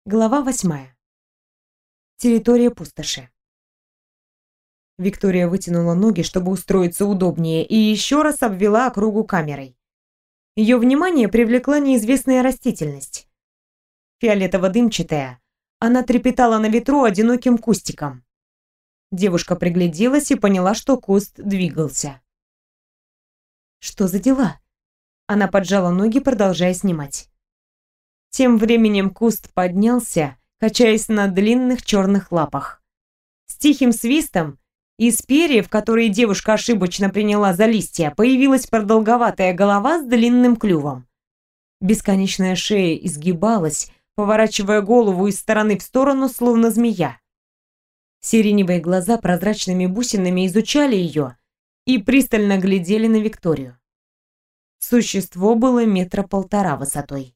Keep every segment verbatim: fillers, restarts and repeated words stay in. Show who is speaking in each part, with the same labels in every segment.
Speaker 1: Глава восьмая. Территория пустоши. Виктория вытянула ноги, чтобы устроиться удобнее, и еще раз обвела округу камерой. Ее внимание привлекла неизвестная растительность. Фиолетово-дымчатая, она трепетала на ветру одиноким кустиком. Девушка пригляделась и поняла, что куст двигался. Что за дела? Она поджала ноги, продолжая снимать. Тем временем куст поднялся, качаясь на длинных черных лапах. С тихим свистом из перьев, которые девушка ошибочно приняла за листья, появилась продолговатая голова с длинным клювом. Бесконечная шея изгибалась, поворачивая голову из стороны в сторону, словно змея. Сиреневые глаза прозрачными бусинами изучали ее и пристально глядели на Викторию. Существо было метра полтора высотой.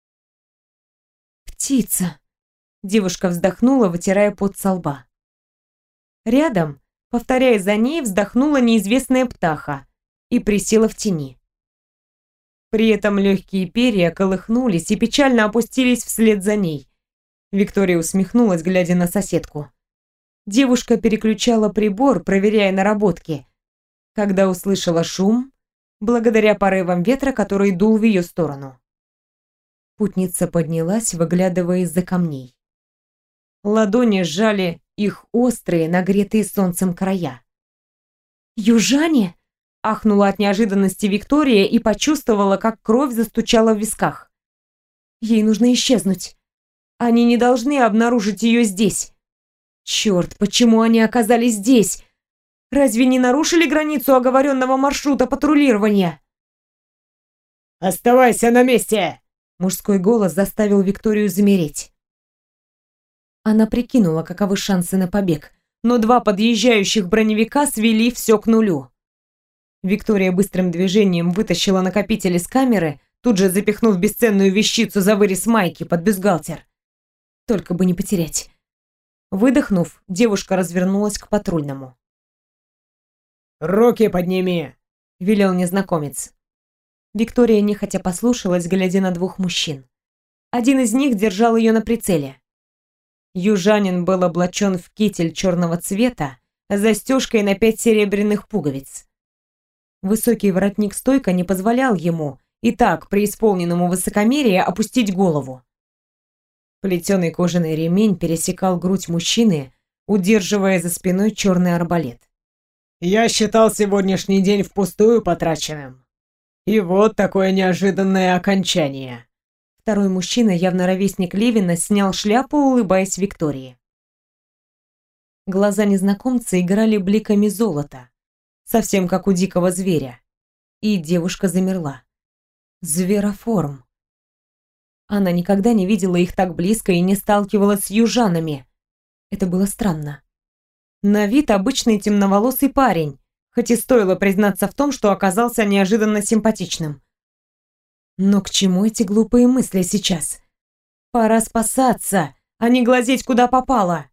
Speaker 1: «Птица!» – девушка вздохнула, вытирая пот со лба. Рядом, повторяя за ней, вздохнула неизвестная птаха и присела в тени. При этом легкие перья колыхнулись и печально опустились вслед за ней. Виктория усмехнулась, глядя на соседку. Девушка переключала прибор, проверяя наработки, когда услышала шум, благодаря порывам ветра, который дул в ее сторону. Путница поднялась, выглядывая из-за камней. Ладони сжали их острые, нагретые солнцем края. «Южане?» – ахнула от неожиданности Виктория и почувствовала, как кровь застучала в висках. Ей нужно исчезнуть. Они не должны обнаружить ее здесь. Черт, почему они оказались здесь? Разве не нарушили границу оговоренного маршрута патрулирования?
Speaker 2: «Оставайся на месте!»
Speaker 1: Мужской голос заставил Викторию замереть. Она прикинула, каковы шансы на побег, но два подъезжающих броневика свели все к нулю. Виктория быстрым движением вытащила накопитель из камеры, тут же запихнув бесценную вещицу за вырез майки под бюстгальтер. Только бы не потерять. Выдохнув, девушка развернулась к патрульному.
Speaker 2: «Руки подними!»
Speaker 1: – велел незнакомец. Виктория нехотя послушалась, глядя на двух мужчин. Один из них держал ее на прицеле. Южанин был облачен в китель черного цвета с застежкой на пять серебряных пуговиц. Высокий воротник стойка не позволял ему, и так, при исполненному высокомерии, опустить голову. Плетеный кожаный ремень пересекал грудь мужчины, удерживая за спиной черный арбалет.
Speaker 2: «Я считал сегодняшний день впустую потраченным. И вот такое неожиданное окончание».
Speaker 1: Второй мужчина, явно ровесник Левина, снял шляпу, улыбаясь Виктории. Глаза незнакомца играли бликами золота, совсем как у дикого зверя. И девушка замерла. Звероформ. Она никогда не видела их так близко и не сталкивалась с южанами. Это было странно. На вид обычный темноволосый парень, хоть и стоило признаться в том, что оказался неожиданно симпатичным. Но к чему эти глупые мысли сейчас? Пора спасаться, а не глазеть куда попало.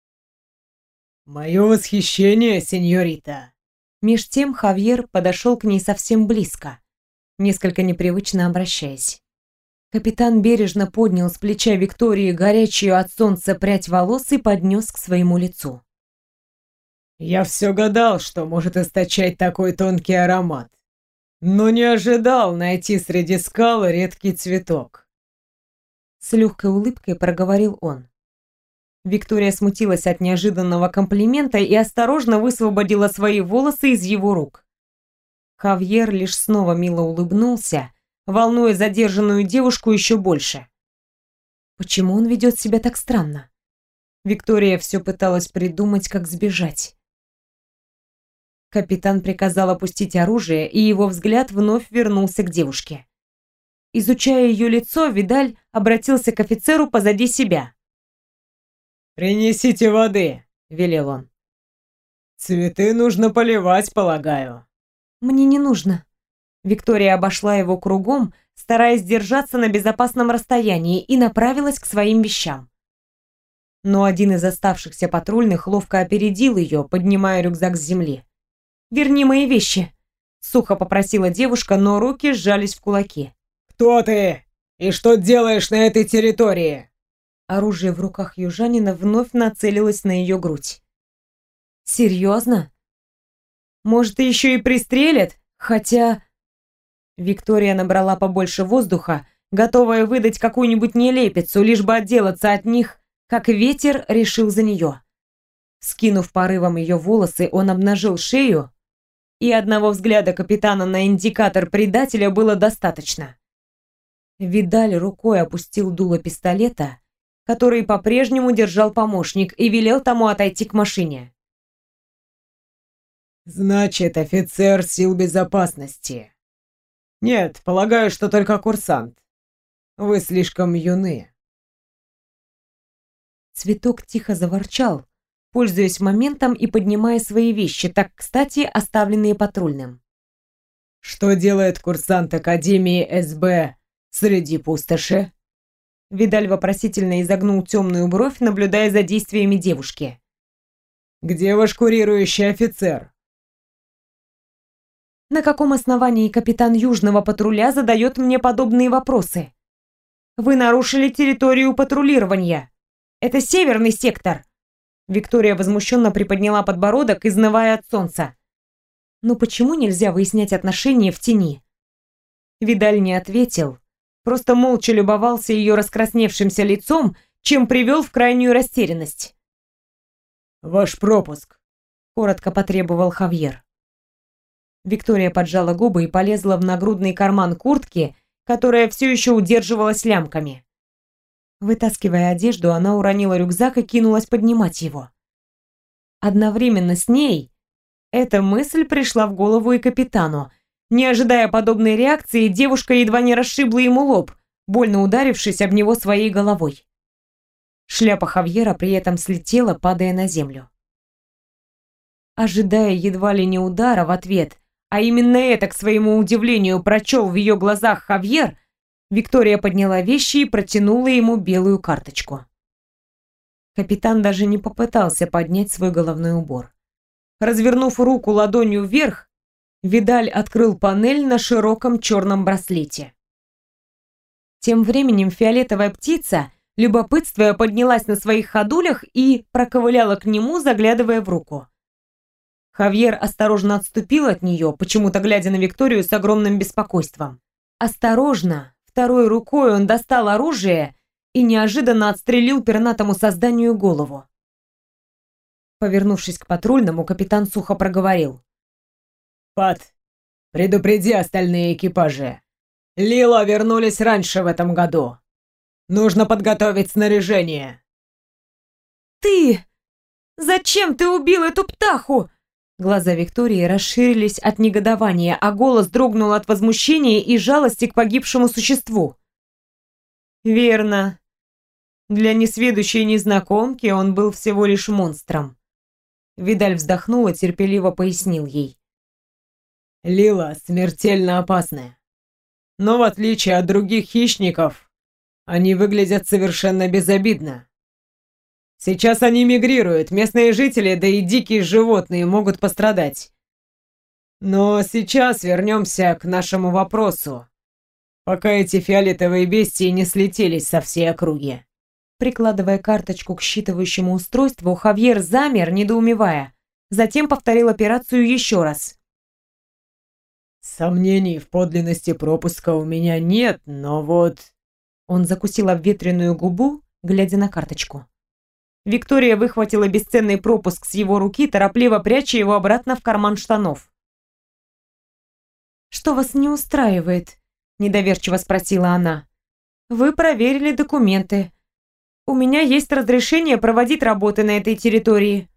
Speaker 2: «Мое восхищение, сеньорита!»
Speaker 1: Меж тем Хавьер подошел к ней совсем близко, несколько непривычно обращаясь. Капитан бережно поднял с плеча Виктории горячую от солнца прядь волос и поднес к своему лицу.
Speaker 2: «Я все гадал, что может источать такой тонкий аромат, но не ожидал найти среди скал редкий цветок».
Speaker 1: С легкой улыбкой проговорил он. Виктория смутилась от неожиданного комплимента и осторожно высвободила свои волосы из его рук. Хавьер лишь снова мило улыбнулся, волнуя задержанную девушку еще больше. Почему он ведет себя так странно? Виктория все пыталась придумать, как сбежать. Капитан приказал опустить оружие, и его взгляд вновь вернулся к девушке. Изучая ее лицо, Видаль обратился к офицеру позади себя.
Speaker 2: «Принесите воды», — велел он. «Цветы нужно поливать, полагаю».
Speaker 1: «Мне не нужно». Виктория обошла его кругом, стараясь держаться на безопасном расстоянии, и направилась к своим вещам. Но один из оставшихся патрульных ловко опередил ее, поднимая рюкзак с земли. «Верни мои вещи», — сухо попросила девушка, но руки сжались в кулаки.
Speaker 2: «Кто ты? И что делаешь на этой территории?»
Speaker 1: Оружие в руках южанина вновь нацелилось на ее грудь. Серьезно? Может, еще и пристрелят? Хотя... Виктория набрала побольше воздуха, готовая выдать какую-нибудь нелепицу, лишь бы отделаться от них, как ветер решил за нее. Скинув порывом ее волосы, он обнажил шею, и одного взгляда капитана на индикатор предателя было достаточно. Видаль рукой опустил дуло пистолета, который по-прежнему держал помощник, и велел тому отойти к машине.
Speaker 2: «Значит, офицер сил безопасности. Нет, полагаю, что только курсант. Вы слишком юны».
Speaker 1: Цветок тихо заворчал, пользуясь моментом и поднимая свои вещи, так кстати оставленные патрульным.
Speaker 2: «Что делает курсант Академии СБ среди пустоши?»
Speaker 1: Видаль вопросительно изогнул темную бровь, наблюдая за действиями девушки.
Speaker 2: «Где ваш курирующий офицер?»
Speaker 1: На каком основании капитан Южного патруля задает мне подобные вопросы? Вы нарушили территорию патрулирования. Это северный сектор. Виктория возмущенно приподняла подбородок, изнывая от солнца. Но почему нельзя выяснять отношения в тени? Видаль не ответил, просто молча любовался ее раскрасневшимся лицом, чем привел в крайнюю растерянность.
Speaker 2: «Ваш пропуск»,
Speaker 1: — коротко потребовал Хавьер. Виктория поджала губы и полезла в нагрудный карман куртки, которая все еще удерживалась лямками. Вытаскивая одежду, она уронила рюкзак и кинулась поднимать его. Одновременно с ней эта мысль пришла в голову и капитану. Не ожидая подобной реакции, девушка едва не расшибла ему лоб, больно ударившись об него своей головой. Шляпа Хавьера при этом слетела, падая на землю. Ожидая едва ли не удара в ответ, а именно это, к своему удивлению, прочел в ее глазах Хавьер, Виктория подняла вещи и протянула ему белую карточку. Капитан даже не попытался поднять свой головной убор. Развернув руку ладонью вверх, Видаль открыл панель на широком черном браслете. Тем временем фиолетовая птица, любопытствуя, поднялась на своих ходулях и проковыляла к нему, заглядывая в руку. Хавьер осторожно отступил от нее, почему-то глядя на Викторию с огромным беспокойством. Осторожно, второй рукой он достал оружие и неожиданно отстрелил пернатому созданию голову. Повернувшись к патрульному, капитан сухо проговорил.
Speaker 2: «Пат, предупреди остальные экипажи. Лила вернулись раньше в этом году. Нужно подготовить снаряжение».
Speaker 1: «Ты! Зачем ты убил эту птаху?» Глаза Виктории расширились от негодования, а голос дрогнул от возмущения и жалости к погибшему существу. Верно. Для несведущей незнакомки он был всего лишь монстром. Видаль вздохнул и терпеливо пояснил ей.
Speaker 2: Лила смертельно опасная. Но в отличие от других хищников, они выглядят совершенно безобидно. Сейчас они мигрируют, местные жители, да и дикие животные могут пострадать. Но сейчас вернемся к нашему вопросу, пока эти фиолетовые бестии не слетелись со всей округи.
Speaker 1: Прикладывая карточку к считывающему устройству, Хавьер замер, недоумевая. Затем повторил операцию еще раз.
Speaker 2: Сомнений в подлинности пропуска у меня нет, но вот...
Speaker 1: Он закусил обветренную губу, глядя на карточку. Виктория выхватила бесценный пропуск с его руки, торопливо пряча его обратно в карман штанов. «Что вас не устраивает?» – недоверчиво спросила она. «Вы проверили документы. У меня есть разрешение проводить работы на этой территории».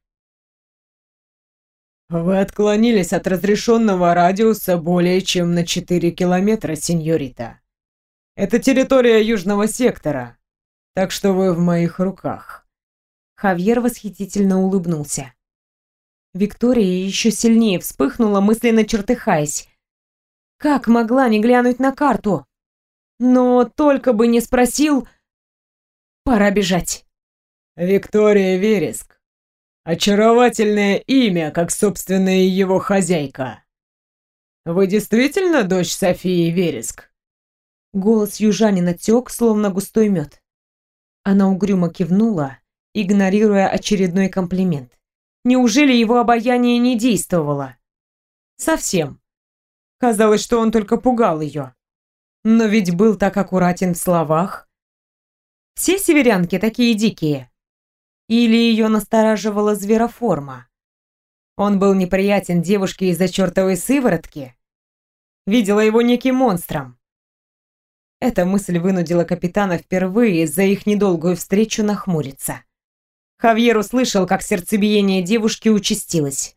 Speaker 2: «Вы отклонились от разрешенного радиуса более чем на четыре километра, сеньорита. Это территория Южного сектора, так что вы в моих руках».
Speaker 1: Хавьер восхитительно улыбнулся. Виктория еще сильнее вспыхнула, мысленно чертыхаясь. Как могла не глянуть на карту? Но только бы не спросил... Пора бежать.
Speaker 2: Виктория Вереск. Очаровательное имя, как собственная его хозяйка. Вы действительно дочь Софии Вереск?
Speaker 1: Голос южанина тек, словно густой мед. Она угрюмо кивнула, игнорируя очередной комплимент. Неужели его обаяние не действовало? Совсем. Казалось, что он только пугал ее. Но ведь был так аккуратен в словах. Все северянки такие дикие? Или ее настораживала звероформа? Он был неприятен девушке из-за чертовой сыворотки? Видела его неким монстром? Эта мысль вынудила капитана впервые за их недолгую встречу нахмуриться. Хавьер услышал, как сердцебиение девушки участилось.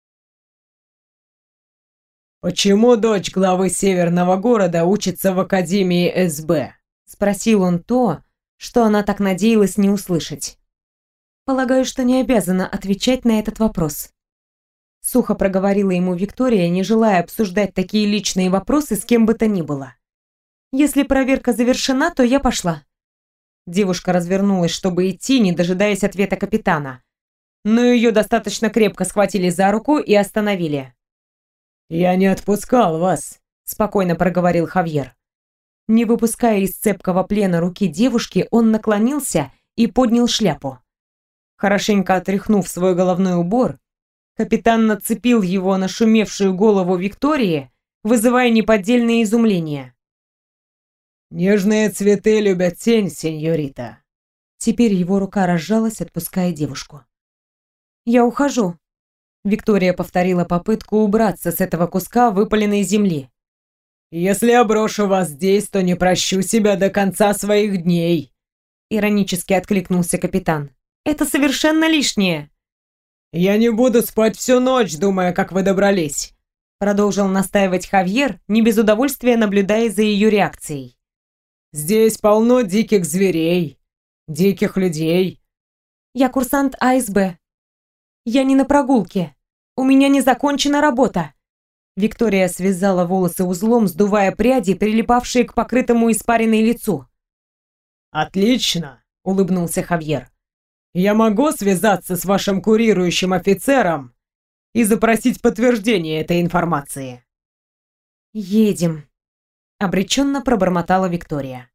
Speaker 2: «Почему дочь главы северного города учится в Академии эс бэ?»
Speaker 1: — спросил он то, что она так надеялась не услышать. «Полагаю, что не обязана отвечать на этот вопрос». Сухо проговорила ему Виктория, не желая обсуждать такие личные вопросы с кем бы то ни было. «Если проверка завершена, то я пошла». Девушка развернулась, чтобы идти, не дожидаясь ответа капитана. Но ее достаточно крепко схватили за руку и остановили.
Speaker 2: «Я не отпускал вас», — спокойно проговорил Хавьер.
Speaker 1: Не выпуская из цепкого плена руки девушки, он наклонился и поднял шляпу. Хорошенько отряхнув свой головной убор, капитан нацепил его на шумевшую голову Виктории, вызывая неподдельное изумление.
Speaker 2: «Нежные цветы любят тень, сеньорита».
Speaker 1: Теперь его рука разжалась, отпуская девушку. «Я ухожу», — Виктория повторила попытку убраться с этого куска выпаленной земли.
Speaker 2: «Если я брошу вас здесь, то не прощу себя до конца своих дней»,
Speaker 1: — иронически откликнулся капитан. «Это совершенно лишнее».
Speaker 2: «Я не буду спать всю ночь, думая, как вы добрались», —
Speaker 1: продолжил настаивать Хавьер, не без удовольствия наблюдая за ее реакцией.
Speaker 2: «Здесь полно диких зверей, диких людей».
Speaker 1: «Я курсант а эс бэ. Я не на прогулке. У меня не закончена работа». Виктория связала волосы узлом, сдувая пряди, прилипавшие к покрытому испаренной лицу.
Speaker 2: «Отлично», —
Speaker 1: улыбнулся Хавьер.
Speaker 2: «Я могу связаться с вашим курирующим офицером и запросить подтверждение этой информации».
Speaker 1: «Едем», — обреченно пробормотала Виктория.